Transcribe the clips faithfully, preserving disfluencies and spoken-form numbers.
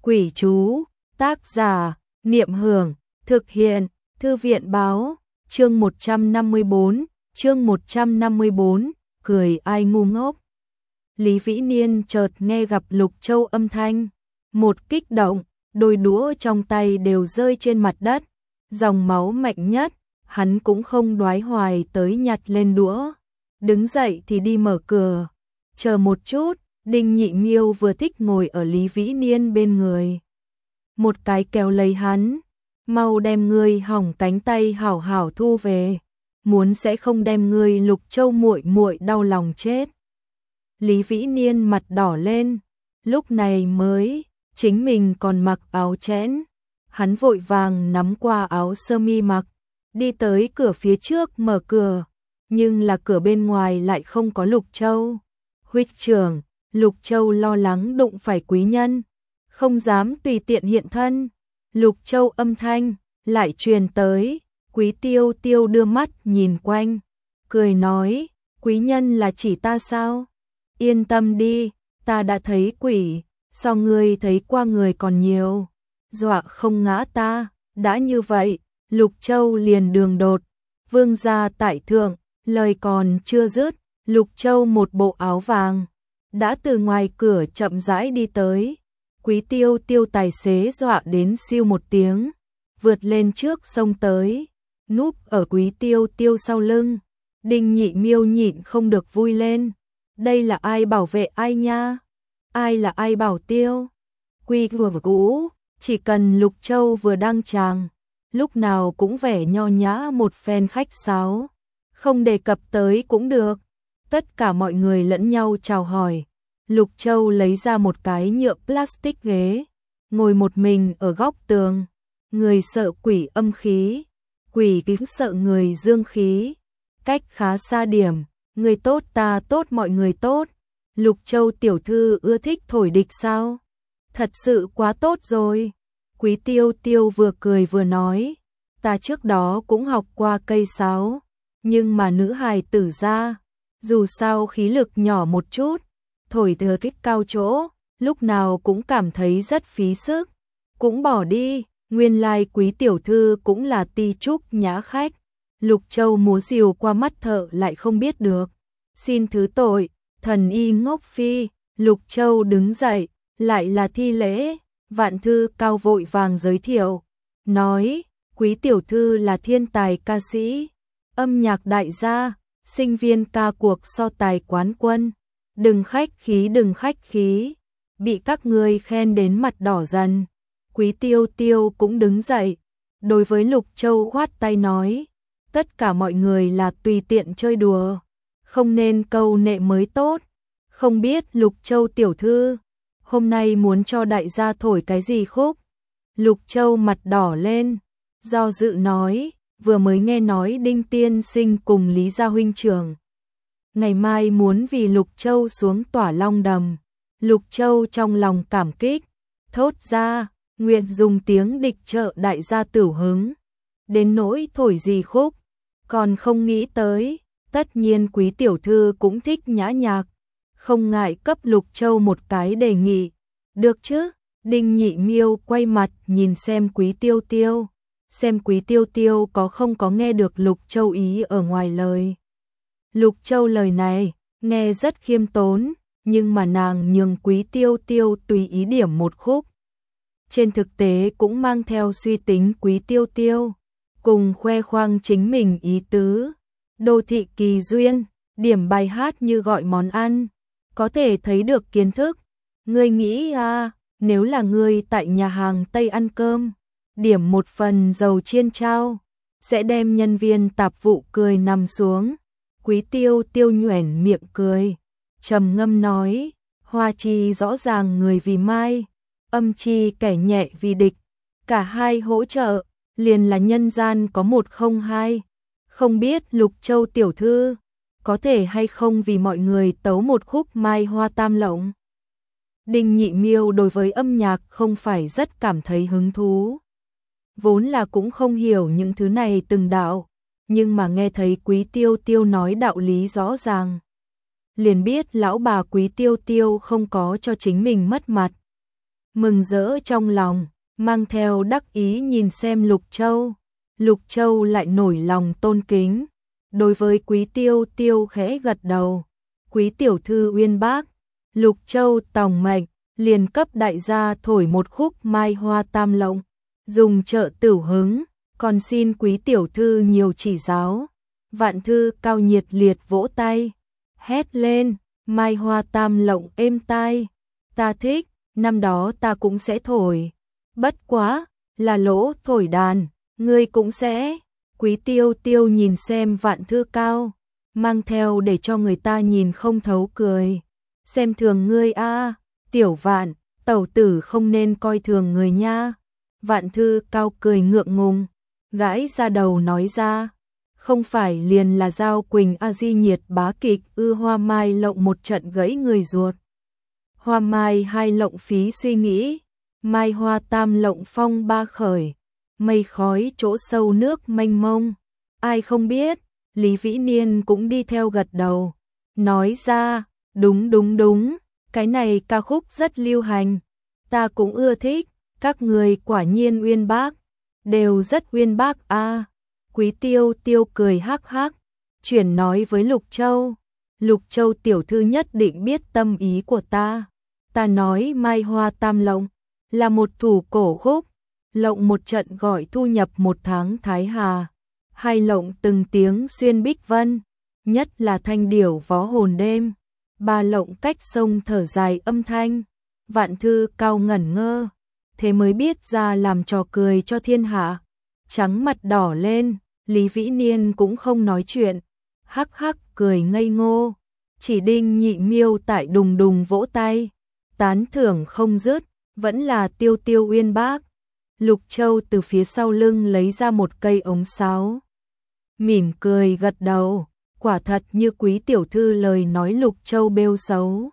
Quỷ chú, tác giả, Niệm Hưởng, thực hiện, Thư viện báo, chương một trăm năm mươi bốn, chương một trăm năm mươi bốn, cười ai ngu ngốc. Lý Vĩ Niên chợt nghe gặp Lục Châu âm thanh, một kích động, đôi đũa trong tay đều rơi trên mặt đất, dòng máu mạnh nhất, hắn cũng không đoái hoài tới nhặt lên đũa, đứng dậy thì đi mở cửa. Chờ một chút, Đinh Nhị Miêu vừa thích ngồi ở Lý Vĩ Niên bên người. Một cái kéo lấy hắn, mau đem ngươi hỏng cánh tay hảo hảo thu về, muốn sẽ không đem ngươi Lục Châu muội muội đau lòng chết. Lý Vĩ Niên mặt đỏ lên, lúc này mới, chính mình còn mặc áo chẽn, hắn vội vàng nắm qua áo sơ mi mặc, đi tới cửa phía trước mở cửa, nhưng là cửa bên ngoài lại không có Lục Châu. Huynh trưởng, Lục Châu lo lắng đụng phải quý nhân, không dám tùy tiện hiện thân. Lục Châu âm thanh lại truyền tới, Quý Tiêu Tiêu đưa mắt nhìn quanh, cười nói, quý nhân là chỉ ta sao? Yên tâm đi, ta đã thấy quỷ, so ngươi thấy qua người còn nhiều, dọa không ngã ta. Đã như vậy, Lục Châu liền đường đột, vương gia tại thượng, lời còn chưa dứt, Lục Châu một bộ áo vàng, đã từ ngoài cửa chậm rãi đi tới. Quý Tiêu Tiêu tài xế dọa đến siêu một tiếng, vượt lên trước xông tới, núp ở Quý Tiêu Tiêu sau lưng. Đinh Nhị Miêu nhịn không được vui lên, đây là ai bảo vệ ai nha? Ai là ai bảo tiêu? Quy vừa cũ, chỉ cần Lục Châu vừa đăng tràng, lúc nào cũng vẻ nho nhã một phen khách sáo, không đề cập tới cũng được. Tất cả mọi người lẫn nhau chào hỏi. Lục Châu lấy ra một cái nhựa plastic ghế, ngồi một mình ở góc tường. Người sợ quỷ âm khí, quỷ kính sợ người dương khí, cách khá xa điểm, người tốt ta tốt mọi người tốt. Lục Châu tiểu thư ưa thích thổi địch sao? Thật sự quá tốt rồi. Quý Tiêu Tiêu vừa cười vừa nói, ta trước đó cũng học qua cây sáo, nhưng mà nữ hài tử ra, dù sao khí lực nhỏ một chút, thổi từ kích cao chỗ, lúc nào cũng cảm thấy rất phí sức, cũng bỏ đi. Nguyên lai Quý tiểu thư cũng là ti trúc nhã khách. Lục Châu múa rìu qua mắt thợ lại không biết được. Xin thứ tội, thần y ngốc phi. Lục Châu đứng dậy, lại là thi lễ. Vạn Thư Cao vội vàng giới thiệu, nói, Quý tiểu thư là thiên tài ca sĩ, âm nhạc đại gia, sinh viên ca cuộc so tài quán quân. Đừng khách khí đừng khách khí, bị các ngươi khen đến mặt đỏ dần. Quý Tiêu Tiêu cũng đứng dậy, đối với Lục Châu khoát tay nói, tất cả mọi người là tùy tiện chơi đùa, không nên câu nệ mới tốt. Không biết Lục Châu tiểu thư, hôm nay muốn cho đại gia thổi cái gì khúc? Lục Châu mặt đỏ lên, do dự nói, vừa mới nghe nói Đinh tiên sinh cùng Lý gia huynh trưởng ngày mai muốn vì Lục Châu xuống Tỏa Long Đầm. Lục Châu trong lòng cảm kích, thốt ra, nguyện dùng tiếng địch trợ đại gia tửu hứng. Đến nỗi thổi gì khúc, còn không nghĩ tới. Tất nhiên Quý tiểu thư cũng thích nhã nhạc, không ngại cấp Lục Châu một cái đề nghị. Được chứ? Đinh Nhị Miêu quay mặt nhìn xem Quý Tiêu Tiêu, xem Quý Tiêu Tiêu có không có nghe được Lục Châu ý ở ngoài lời. Lục Châu lời này nghe rất khiêm tốn, nhưng mà nàng nhường Quý Tiêu Tiêu tùy ý điểm một khúc, trên thực tế cũng mang theo suy tính Quý Tiêu Tiêu, cùng khoe khoang chính mình ý tứ. Đô thị kỳ duyên, điểm bài hát như gọi món ăn, có thể thấy được kiến thức. Ngươi nghĩ à, nếu là ngươi tại nhà hàng Tây ăn cơm, điểm một phần dầu chiên trao, sẽ đem nhân viên tạp vụ cười nằm xuống. Quý Tiêu Tiêu nhoẻn miệng cười, trầm ngâm nói, hoa chi rõ ràng người vì mai, âm chi kẻ nhẹ vì địch, cả hai hỗ trợ, liền là nhân gian có một không hai. Không biết Lục Châu tiểu thư có thể hay không vì mọi người tấu một khúc Mai Hoa Tam Lộng. Đinh Nhị Miêu đối với âm nhạc không phải rất cảm thấy hứng thú, vốn là cũng không hiểu những thứ này từng đạo, nhưng mà nghe thấy Quý Tiêu Tiêu nói đạo lý rõ ràng, liền biết lão bà Quý Tiêu Tiêu không có cho chính mình mất mặt. mừng rỡ trong lòng, mang theo đắc ý nhìn xem Lục Châu. Lục Châu lại nổi lòng tôn kính, đối với Quý Tiêu Tiêu khẽ gật đầu. Quý tiểu thư uyên bác, Lục Châu tòng mệnh, liền cấp đại gia thổi một khúc Mai Hoa Tam Lộng, dùng trợ tửu hứng, còn xin Quý tiểu thư nhiều chỉ giáo. Vạn Thư Cao nhiệt liệt vỗ tay, hét lên, Mai Hoa Tam Lộng êm tai, ta thích, năm đó ta cũng sẽ thổi. Bất quá, là lỗ thổi đàn, ngươi cũng sẽ. Quý Tiêu Tiêu nhìn xem Vạn Thư Cao, mang theo để cho người ta nhìn không thấu cười. Xem thường ngươi a, tiểu Vạn, tẩu tử không nên coi thường người nha. Vạn Thư Cao cười ngượng ngùng, gãi ra đầu nói ra, không phải liền là Giao Quỳnh a di nhiệt bá kịch ư? Hoa Mai Lộng một trận gãy người ruột. Hoa Mai hai lộng phí suy nghĩ, Mai Hoa Tam Lộng phong ba khởi, mây khói chỗ sâu nước mênh mông. Ai không biết, Lý Vĩ Niên cũng đi theo gật đầu, nói ra, đúng đúng đúng, cái này ca khúc rất lưu hành, ta cũng ưa thích, các người quả nhiên uyên bác, đều rất uyên bác a. Quý Tiêu Tiêu cười hắc hắc, chuyển nói với Lục Châu, Lục Châu tiểu thư nhất định biết tâm ý của ta. Ta nói Mai Hoa Tam Lộng là một thủ cổ khúc, lộng một trận gọi thu nhập một tháng Thái Hà, hai lộng từng tiếng xuyên bích vân, nhất là thanh điểu vó hồn đêm, ba lộng cách sông thở dài âm thanh. Vạn Thư Cao ngẩn ngơ, thế mới biết ra làm trò cười cho thiên hạ, trắng mặt đỏ lên. Lý Vĩ Niên cũng không nói chuyện, hắc hắc cười ngây ngô, chỉ Đinh Nhị Miêu tại đùng đùng vỗ tay, tán thưởng không dứt, vẫn là Tiêu Tiêu uyên bác. Lục Châu từ phía sau lưng lấy ra một cây ống sáo, mỉm cười gật đầu, quả thật như Quý tiểu thư lời nói. Lục Châu bêu xấu.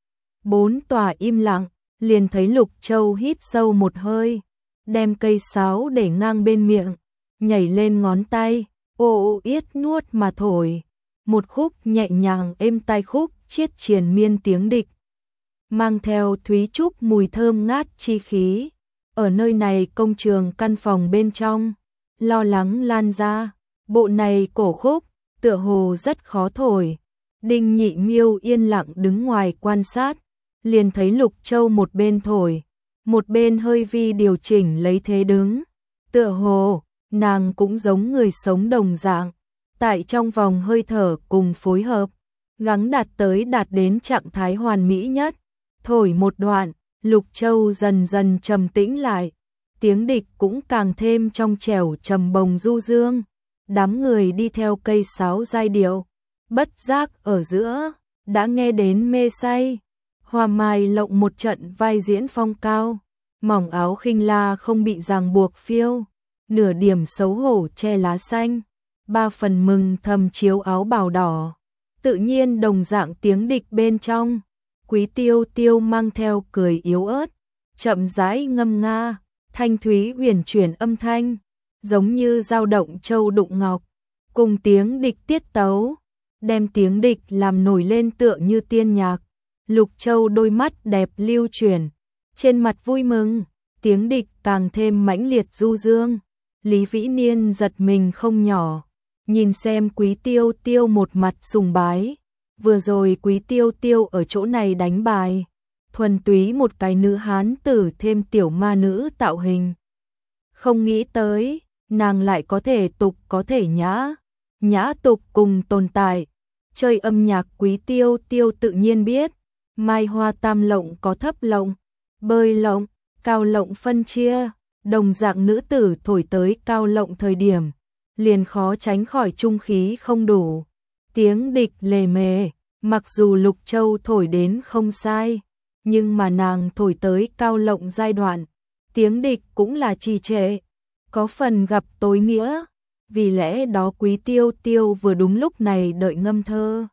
Bốn tòa im lặng, liền thấy Lục Châu hít sâu một hơi, đem cây sáo để ngang bên miệng, nhảy lên ngón tay, ô yết nuốt mà thổi, một khúc nhẹ nhàng êm tai, khúc chiết triền miên tiếng địch, mang theo thúy trúc mùi thơm ngát chi khí. Ở nơi này công trường căn phòng bên trong, lo lắng lan ra, bộ này cổ khúc, tựa hồ rất khó thổi. Đinh Nhị Miêu yên lặng đứng ngoài quan sát, liền thấy Lục Châu một bên thổi, một bên hơi vi điều chỉnh lấy thế đứng, tựa hồ nàng cũng giống người sống đồng dạng, tại trong vòng hơi thở cùng phối hợp, gắng đạt tới đạt đến trạng thái hoàn mỹ nhất. Thổi một đoạn, Lục Châu dần dần trầm tĩnh lại, tiếng địch cũng càng thêm trong trẻo trầm bồng du dương. Đám người đi theo cây sáo giai điệu, bất giác ở giữa đã nghe đến mê say. Hoa Mai Lộng một trận vai diễn phong cao, mỏng áo khinh la không bị ràng buộc phiêu, nửa điểm xấu hổ che lá xanh, ba phần mừng thầm chiếu áo bào đỏ. Tự nhiên đồng dạng tiếng địch bên trong, Quý Tiêu Tiêu mang theo cười yếu ớt, chậm rãi ngâm nga, thanh thúy huyền chuyển âm thanh, giống như dao động châu đụng ngọc, cùng tiếng địch tiết tấu, đem tiếng địch làm nổi lên tựa như tiên nhạc. Lục Châu đôi mắt đẹp lưu chuyển, trên mặt vui mừng, tiếng địch càng thêm mãnh liệt du dương. Lý Vĩ Niên giật mình không nhỏ, nhìn xem Quý Tiêu Tiêu một mặt sùng bái. Vừa rồi Quý Tiêu Tiêu ở chỗ này đánh bài, thuần túy một cái nữ hán tử thêm tiểu ma nữ tạo hình. Không nghĩ tới, nàng lại có thể tục có thể nhã, nhã tục cùng tồn tại. Chơi âm nhạc Quý Tiêu Tiêu tự nhiên biết, Mai Hoa Tam Lộng có thấp lộng, bơi lộng, cao lộng phân chia, đồng dạng nữ tử thổi tới cao lộng thời điểm, liền khó tránh khỏi trung khí không đủ. Tiếng địch lề mề, mặc dù Lục Châu thổi đến không sai, nhưng mà nàng thổi tới cao lộng giai đoạn, tiếng địch cũng là trì trệ, có phần gặp tối nghĩa. Vì lẽ đó Quý Tiêu Tiêu vừa đúng lúc này đợi ngâm thơ,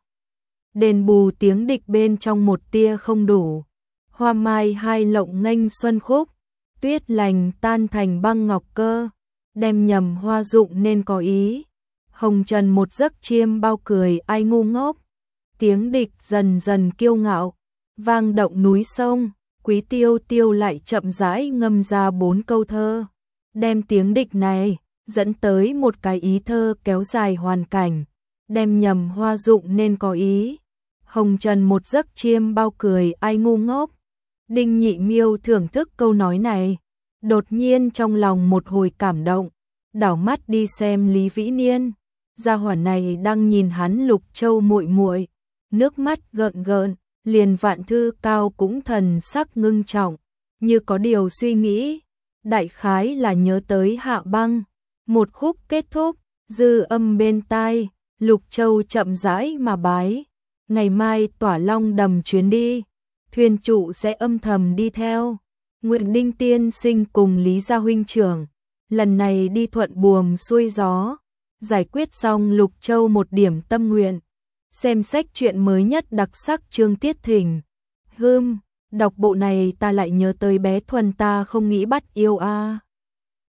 đền bù tiếng địch bên trong một tia không đủ. Hoa Mai hai lộng nghênh xuân khúc, tuyết lành tan thành băng ngọc cơ, đem nhầm hoa dụng nên có ý. Hồng trần một giấc chiêm bao cười ai ngu ngốc, tiếng địch dần dần kiêu ngạo, vang động núi sông, Quý Tiêu Tiêu lại chậm rãi ngâm ra bốn câu thơ, đem tiếng địch này dẫn tới một cái ý thơ kéo dài hoàn cảnh, đem nhầm hoa dụng nên có ý. Hồng trần một giấc chiêm bao cười ai ngu ngốc. Đinh Nhị Miêu thưởng thức câu nói này, đột nhiên trong lòng một hồi cảm động, đảo mắt đi xem Lý Vĩ Niên. Gia hỏa này đang nhìn hắn Lục Châu muội muội, nước mắt gợn gợn, liền Vạn Thư Cao cũng thần sắc ngưng trọng, như có điều suy nghĩ, đại khái là nhớ tới Hạ Băng. Một khúc kết thúc, dư âm bên tai, Lục Châu chậm rãi mà bái, ngày mai Tỏa Long Đầm chuyến đi, thuyền trụ sẽ âm thầm đi theo. Nguyện Đinh tiên sinh cùng Lý gia huynh trưởng, lần này đi thuận buồm xuôi gió, giải quyết xong Lục Châu một điểm tâm nguyện. Xem sách truyện mới nhất đặc sắc Trương Tiết Thỉnh. Hưm, đọc bộ này ta lại nhớ tới bé Thuần ta không nghĩ bắt yêu a. À.